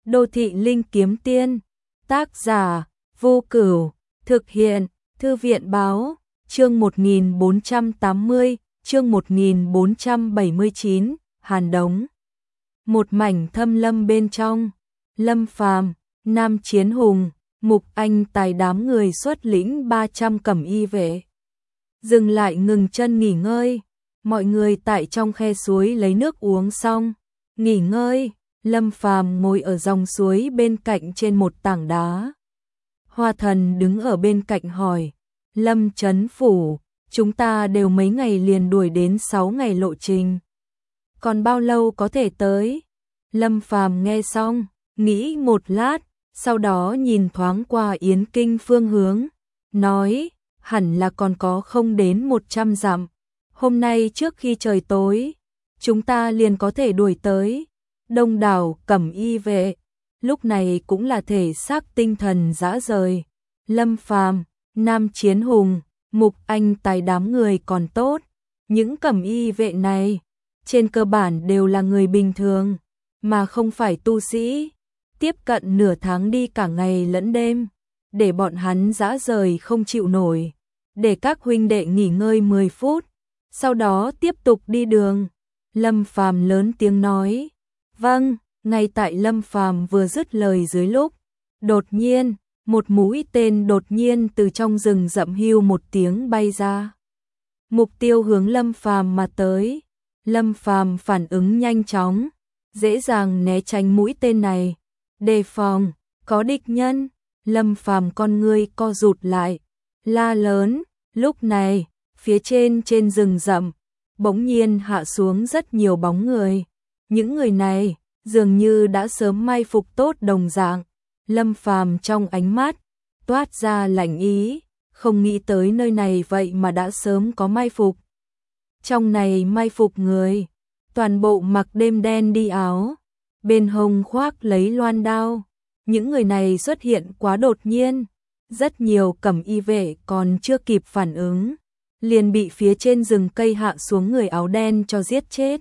Đô thị linh kiếm tiên, tác giả Vô Cửu, thực hiện Thư viện báo, chương 1480, chương 1479, Hàn Đống. Một mảnh thâm lâm bên trong, Lâm Phàm, Nam Chiến Hùng, Mục Anh Tài đám người xuất lĩnh 300 cẩm y vệ. Dừng lại ngừng chân nghỉ ngơi, mọi người tại trong khe suối lấy nước uống xong, nghỉ ngơi. Lâm Phàm ngồi ở dòng suối bên cạnh trên một tảng đá. Hoa Thần đứng ở bên cạnh hỏi, Lâm Chấn Phủ, chúng ta đều mấy ngày liền đuổi đến 6 ngày lộ trình. Còn bao lâu có thể tới? Lâm Phàm nghe xong, nghĩ một lát, sau đó nhìn thoáng qua Yến Kinh phương hướng, nói, hẳn là còn có không đến 100 dặm. Hôm nay trước khi trời tối, chúng ta liền có thể đuổi tới. Đông đảo cẩm y vệ, lúc này cũng là thể xác tinh thần rã rời. Lâm Phàm, Nam Chiến Hùng, Mục Anh Tài đám người còn tốt. Những cẩm y vệ này, trên cơ bản đều là người bình thường, mà không phải tu sĩ. Tiếp cận nửa tháng đi cả ngày lẫn đêm, để bọn hắn rã rời không chịu nổi. Để các huynh đệ nghỉ ngơi 10 phút, sau đó tiếp tục đi đường. Lâm Phàm lớn tiếng nói. Vâng, ngay tại Lâm Phàm vừa dứt lời dưới lúc, đột nhiên, một mũi tên đột nhiên từ trong rừng rậm hưu một tiếng bay ra. Mục tiêu hướng Lâm Phàm mà tới. Lâm Phàm phản ứng nhanh chóng, dễ dàng né tránh mũi tên này. Đề phòng, có địch nhân. Lâm Phàm con ngươi co rụt lại, la lớn. Lúc này, phía trên rừng rậm, bỗng nhiên hạ xuống rất nhiều bóng người. Những người này dường như đã sớm mai phục tốt đồng dạng. Lâm Phàm trong ánh mắt toát ra lạnh ý, không nghĩ tới nơi này vậy mà đã sớm có mai phục. Trong này mai phục người, toàn bộ mặc đêm đen đi áo, bên hông khoác lấy loan đao. Những người này xuất hiện quá đột nhiên, rất nhiều cẩm y vệ còn chưa kịp phản ứng, liền bị phía trên rừng cây hạ xuống người áo đen cho giết chết.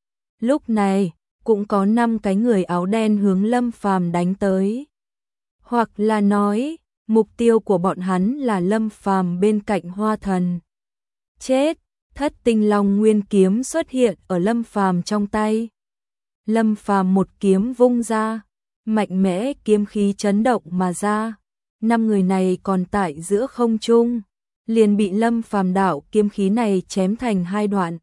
Lúc này, cũng có 5 cái người áo đen hướng Lâm Phàm đánh tới. Hoặc là nói, mục tiêu của bọn hắn là Lâm Phàm bên cạnh Hoa Thần. Chết, Thất Tinh Long Nguyên kiếm xuất hiện ở Lâm Phàm trong tay. Lâm Phàm một kiếm vung ra, mạnh mẽ kiếm khí chấn động mà ra. 5 người này còn tại giữa không trung, liền bị Lâm Phàm đạo kiếm khí này chém thành 2 đoạn.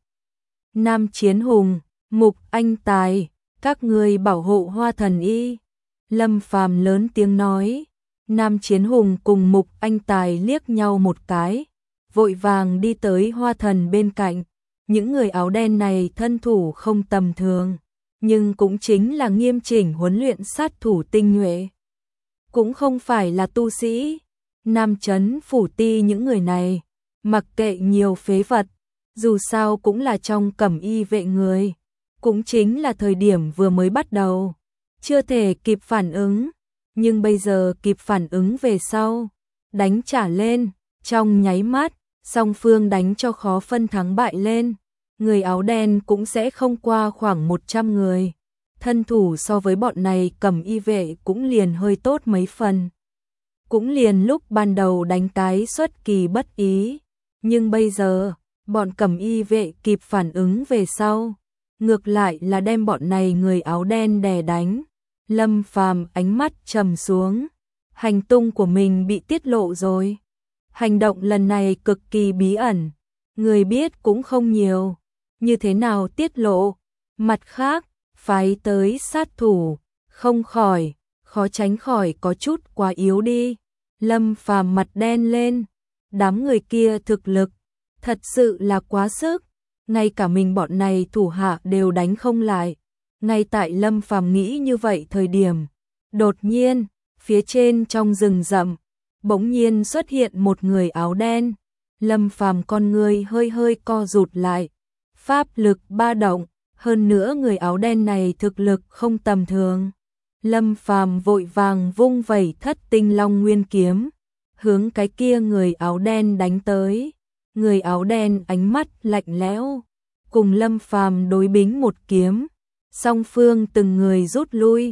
Nam Chiến Hùng, Mục Anh Tài, các ngươi bảo hộ Hoa Thần y. Lâm Phàm lớn tiếng nói. Nam Chiến Hùng cùng Mục Anh Tài liếc nhau một cái, vội vàng đi tới Hoa Thần bên cạnh. Những người áo đen này thân thủ không tầm thường, nhưng cũng chính là nghiêm chỉnh huấn luyện sát thủ tinh nhuệ. Cũng không phải là tu sĩ. Nam Chấn Phủ ti những người này, mặc kệ nhiều phế vật, dù sao cũng là trong cẩm y vệ người. Cũng chính là thời điểm vừa mới bắt đầu, chưa thể kịp phản ứng, nhưng bây giờ kịp phản ứng về sau, đánh trả lên, trong nháy mắt, song phương đánh cho khó phân thắng bại lên. Người áo đen cũng sẽ không qua khoảng 100 người, thân thủ so với bọn này cẩm y vệ cũng liền hơi tốt mấy phần. Cũng liền lúc ban đầu đánh cái xuất kỳ bất ý, nhưng bây giờ, bọn cẩm y vệ kịp phản ứng về sau, ngược lại là đem bọn này người áo đen đè đánh. Lâm Phàm ánh mắt trầm xuống, hành tung của mình bị tiết lộ rồi. Hành động lần này cực kỳ bí ẩn, người biết cũng không nhiều, như thế nào tiết lộ? Mặt khác, phái tới sát thủ, không khỏi, khó tránh khỏi có chút quá yếu đi. Lâm Phàm mặt đen lên, đám người kia thực lực, thật sự là quá sức. Ngay cả mình bọn này thủ hạ đều đánh không lại. Ngay tại Lâm Phàm nghĩ như vậy thời điểm, đột nhiên, phía trên trong rừng rậm, bỗng nhiên xuất hiện một người áo đen. Lâm Phàm con người hơi hơi co rụt lại, pháp lực ba động, hơn nữa người áo đen này thực lực không tầm thường. Lâm Phàm vội vàng vung vẩy Thất Tinh Long Nguyên kiếm, hướng cái kia người áo đen đánh tới. Người áo đen ánh mắt lạnh lẽo, cùng Lâm Phàm đối bính một kiếm, song phương từng người rút lui.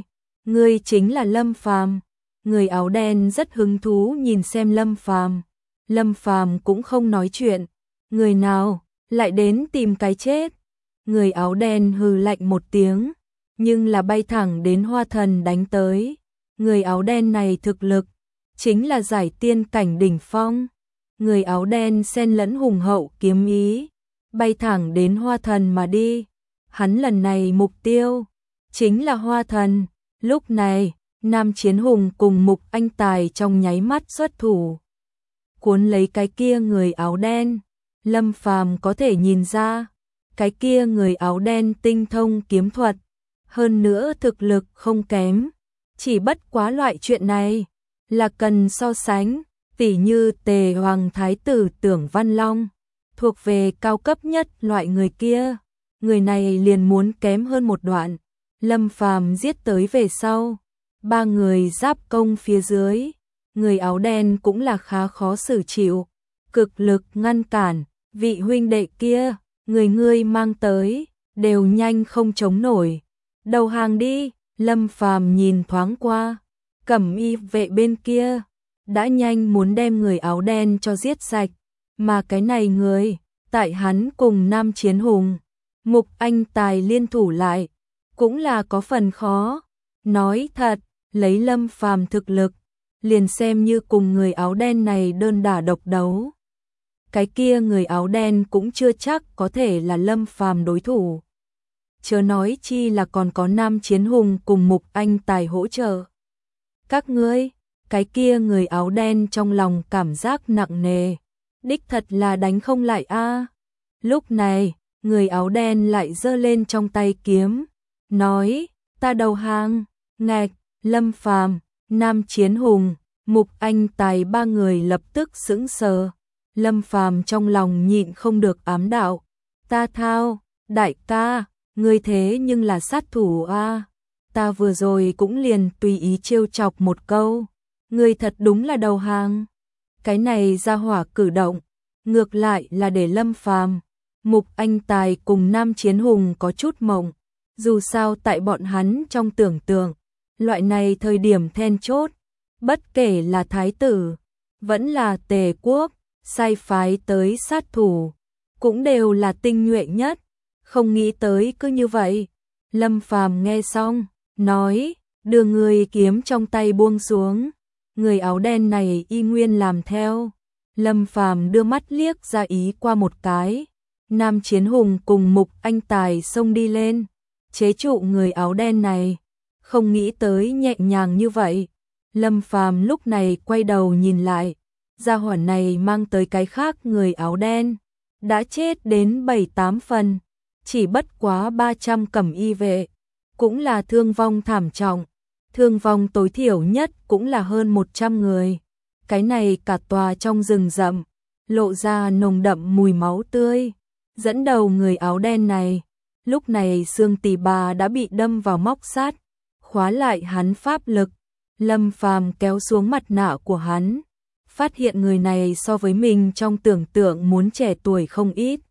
ngươi chính là Lâm Phàm. Người áo đen rất hứng thú nhìn xem Lâm Phàm. Lâm Phàm cũng không nói chuyện. Người nào lại đến tìm cái chết? Người áo đen hừ lạnh một tiếng, nhưng là bay thẳng đến Hoa Thần đánh tới. Người áo đen này thực lực chính là giải tiên cảnh đỉnh phong. Người áo đen xen lẫn hùng hậu kiếm ý, bay thẳng đến Hoa Thần mà đi. Hắn lần này mục tiêu chính là Hoa Thần. Lúc này, Nam Chiến Hùng cùng Mục Anh Tài trong nháy mắt xuất thủ, cuốn lấy cái kia người áo đen. Lâm Phàm có thể nhìn ra, cái kia người áo đen tinh thông kiếm thuật, hơn nữa thực lực không kém. Chỉ bất quá loại chuyện này là cần so sánh, tỉ như Tề Hoàng Thái tử Tưởng Văn Long, thuộc về cao cấp nhất loại người kia, người này liền muốn kém hơn một đoạn. Lâm Phàm giết tới về sau, ba người giáp công phía dưới, người áo đen cũng là khá khó xử chịu, cực lực ngăn cản. Vị huynh đệ kia, ngươi mang tới, đều nhanh không chống nổi. Đầu hàng đi. Lâm Phàm nhìn thoáng qua, cẩm y vệ bên kia đã nhanh muốn đem người áo đen cho giết sạch, mà cái này người, tại hắn cùng Nam Chiến Hùng, Mục Anh Tài liên thủ lại, cũng là có phần khó. Nói thật, lấy Lâm Phàm thực lực, liền xem như cùng người áo đen này đơn đả độc đấu, cái kia người áo đen cũng chưa chắc có thể là Lâm Phàm đối thủ. Chớ nói chi là còn có Nam Chiến Hùng cùng Mục Anh Tài hỗ trợ. Các ngươi, cái kia người áo đen trong lòng cảm giác nặng nề, đích thật là đánh không lại a. Lúc này, người áo đen lại giơ lên trong tay kiếm, nói, ta đầu hàng. Ngạch, Lâm Phàm, Nam Chiến Hùng, Mục Anh Tài ba người lập tức sững sờ. Lâm Phàm trong lòng nhịn không được ám đạo, ta thao, đại ca, ngươi thế nhưng là sát thủ a. Ta vừa rồi cũng liền tùy ý trêu chọc một câu, ngươi thật đúng là đầu hàng. Cái này ra hỏa cử động, ngược lại là để Lâm Phàm, Mục Anh Tài cùng Nam Chiến Hùng có chút mộng. Dù sao tại bọn hắn trong tưởng tượng, loại này thời điểm then chốt, bất kể là thái tử, vẫn là Tề quốc, sai phái tới sát thủ, cũng đều là tinh nhuệ nhất. Không nghĩ tới cứ như vậy. Lâm Phàm nghe xong, nói, đưa người kiếm trong tay buông xuống. Người áo đen này y nguyên làm theo. Lâm Phàm đưa mắt liếc ra ý qua một cái. Nam Chiến Hùng cùng Mục Anh Tài xông đi lên, chế trụ người áo đen này. Không nghĩ tới nhẹ nhàng như vậy. Lâm Phàm lúc này quay đầu nhìn lại, gia hỏa này mang tới cái khác người áo đen, đã chết đến 7-8 phần, chỉ bất quá 300 cẩm y vệ, cũng là thương vong thảm trọng, thương vong tối thiểu nhất cũng là hơn 100 người. Cái này cả tòa trong rừng rậm, lộ ra nồng đậm mùi máu tươi. Dẫn đầu người áo đen này, lúc này xương tỳ bà đã bị đâm vào móc sắt, khóa lại hắn pháp lực. Lâm Phàm kéo xuống mặt nạ của hắn, phát hiện người này so với mình trong tưởng tượng muốn trẻ tuổi không ít.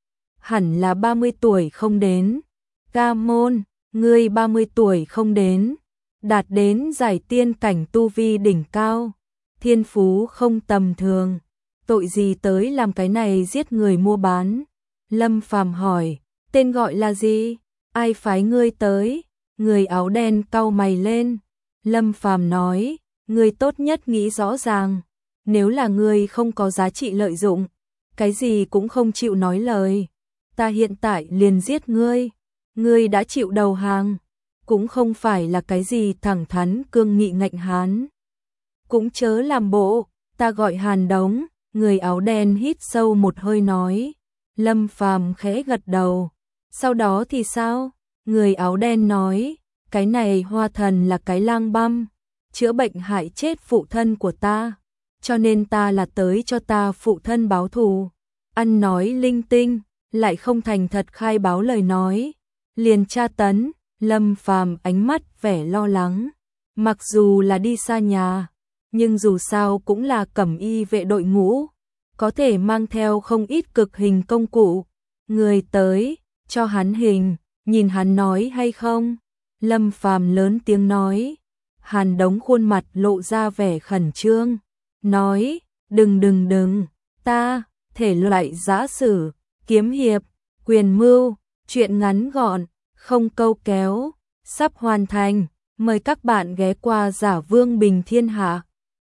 Hẳn là 30 tuổi không đến. Ca môn, ngươi 30 tuổi không đến, đạt đến giải tiên cảnh tu vi đỉnh cao, thiên phú không tầm thường, tội gì tới làm cái này giết người mua bán? Lâm Phàm hỏi, tên gọi là gì? Ai phái ngươi tới? Người áo đen cau mày lên. Lâm Phàm nói, ngươi tốt nhất nghĩ rõ ràng, nếu là ngươi không có giá trị lợi dụng, cái gì cũng không chịu nói lời, ta hiện tại liền giết ngươi. Ngươi đã chịu đầu hàng, cũng không phải là cái gì thẳng thắn cương nghị ngạnh hán. Cũng chớ làm bộ, ta gọi Hàn Đống. Người áo đen hít sâu một hơi nói. Lâm Phàm khẽ gật đầu. Sau đó thì sao? Người áo đen nói, cái này Hoa Thần là cái lang băm, chữa bệnh hại chết phụ thân của ta, cho nên ta là tới cho ta phụ thân báo thù. Ăn nói linh tinh, lại không thành thật khai báo lời nói, liền tra tấn. Lâm Phàm ánh mắt vẻ lo lắng, mặc dù là đi xa nhà, nhưng dù sao cũng là cẩm y vệ đội ngũ, có thể mang theo không ít cực hình công cụ. Người tới, cho hắn hình, nhìn hắn nói hay không? Lâm Phàm lớn tiếng nói. Hàn Đống khuôn mặt lộ ra vẻ khẩn trương, nói, đừng, ta, thể loại giã sử, kiếm hiệp, quyền mưu, truyện ngắn gọn, không câu kéo, sắp hoàn thành, mời các bạn ghé qua Giả Vương Bình Thiên Hạ.